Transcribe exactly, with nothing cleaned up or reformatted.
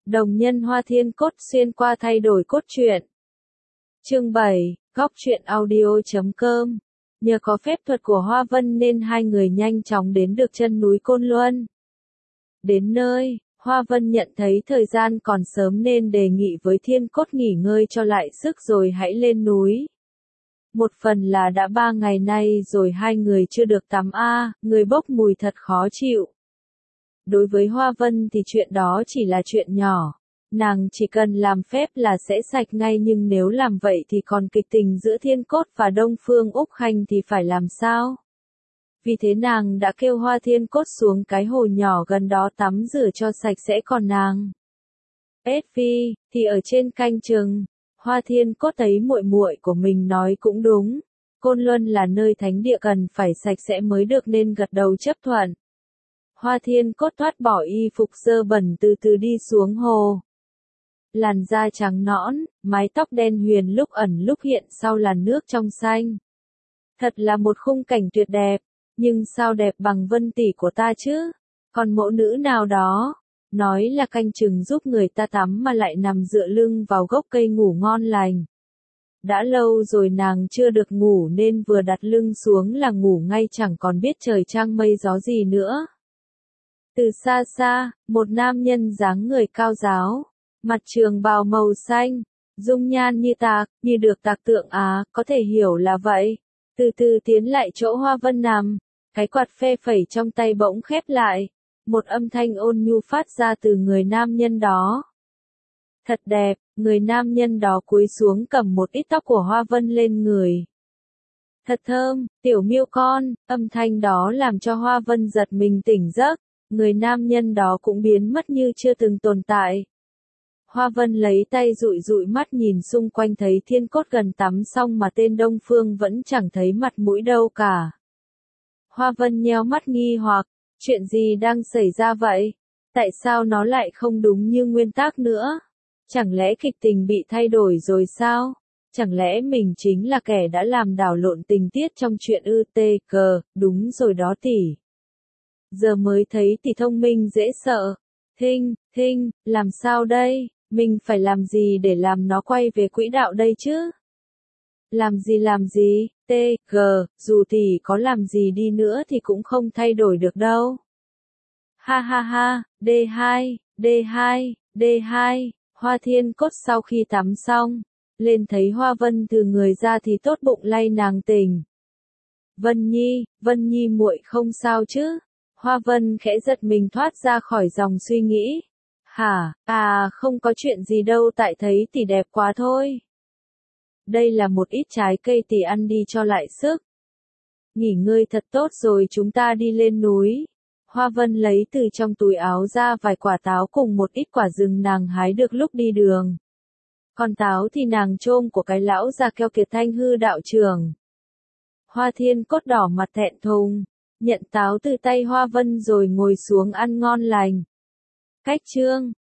Đồng nhân Hoa Thiên Cốt xuyên qua thay đổi cốt truyện. Chương bảy, góc truyện audio chấm com. Nhờ có phép thuật của Hoa Vân nên hai người nhanh chóng đến được chân núi Côn Luân. Đến nơi, Hoa Vân nhận thấy thời gian còn sớm nên đề nghị với Thiên Cốt nghỉ ngơi cho lại sức rồi hãy lên núi. Một phần là đã ba ngày nay rồi hai người chưa được tắm a, người bốc mùi thật khó chịu. Đối với Hoa Vân thì chuyện đó chỉ là chuyện nhỏ. Nàng chỉ cần làm phép là sẽ sạch ngay, nhưng nếu làm vậy thì còn kịch tình giữa Thiên Cốt và Đông Phương Úc Khanh thì phải làm sao? Vì thế nàng đã kêu Hoa Thiên Cốt xuống cái hồ nhỏ gần đó tắm rửa cho sạch sẽ, còn nàng ét vê thì ở trên canh chừng. Hoa Thiên Cốt thấy muội muội của mình nói cũng đúng. Côn Luân là nơi thánh địa cần phải sạch sẽ mới được nên gật đầu chấp thuận. Hoa Thiên Cốt thoát bỏ y phục dơ bẩn từ từ đi xuống hồ. Làn da trắng nõn, mái tóc đen huyền lúc ẩn lúc hiện sau làn nước trong xanh. Thật là một khung cảnh tuyệt đẹp, nhưng sao đẹp bằng Vân tỷ của ta chứ? Còn mẫu nữ nào đó, nói là canh chừng giúp người ta tắm mà lại nằm dựa lưng vào gốc cây ngủ ngon lành. Đã lâu rồi nàng chưa được ngủ nên vừa đặt lưng xuống là ngủ ngay, chẳng còn biết trời trăng mây gió gì nữa. Từ xa xa, một nam nhân dáng người cao ráo, mặt trường bào màu xanh, dung nhan như tạc, như được tạc tượng á, có thể hiểu là vậy. Từ từ tiến lại chỗ Hoa Vân nằm, cái quạt phe phẩy trong tay bỗng khép lại, một âm thanh ôn nhu phát ra từ người nam nhân đó. Thật đẹp, người nam nhân đó cúi xuống cầm một ít tóc của Hoa Vân lên người. Thật thơm, tiểu miêu con, âm thanh đó làm cho Hoa Vân giật mình tỉnh giấc. Người nam nhân đó cũng biến mất như chưa từng tồn tại. Hoa Vân lấy tay dụi dụi mắt nhìn xung quanh, thấy Thiên Cốt gần tắm xong mà tên Đông Phương vẫn chẳng thấy mặt mũi đâu cả. Hoa Vân nheo mắt nghi hoặc, chuyện gì đang xảy ra vậy? Tại sao nó lại không đúng như nguyên tắc nữa? Chẳng lẽ kịch tình bị thay đổi rồi sao? Chẳng lẽ mình chính là kẻ đã làm đảo lộn tình tiết trong chuyện ư? Tê cờ, đúng rồi đó tỷ. Giờ mới thấy thì thông minh dễ sợ. Thinh, Thinh, làm sao đây? Mình phải làm gì để làm nó quay về quỹ đạo đây chứ? Làm gì làm gì? Tê, gờ, dù tỷ có làm gì đi nữa thì cũng không thay đổi được đâu. Ha ha ha, đê hai, đê hai, đê hai, Hoa Thiên Cốt sau khi tắm xong, lên thấy Hoa Vân từ người ra thì tốt bụng lay nàng tỉnh. Vân Nhi, Vân Nhi muội không sao chứ? Hoa Vân khẽ giật mình thoát ra khỏi dòng suy nghĩ. Hả, à không có chuyện gì đâu, tại thấy tỷ đẹp quá thôi. Đây là một ít trái cây tỷ ăn đi cho lại sức. Nghỉ ngơi thật tốt rồi chúng ta đi lên núi. Hoa Vân lấy từ trong túi áo ra vài quả táo cùng một ít quả rừng nàng hái được lúc đi đường. Còn táo thì nàng trôm của cái lão già Keo Kiệt Thanh Hư đạo trưởng. Hoa Thiên Cốt đỏ mặt thẹn thùng, nhận táo từ tay Hoa Vân rồi ngồi xuống ăn ngon lành. Cách chương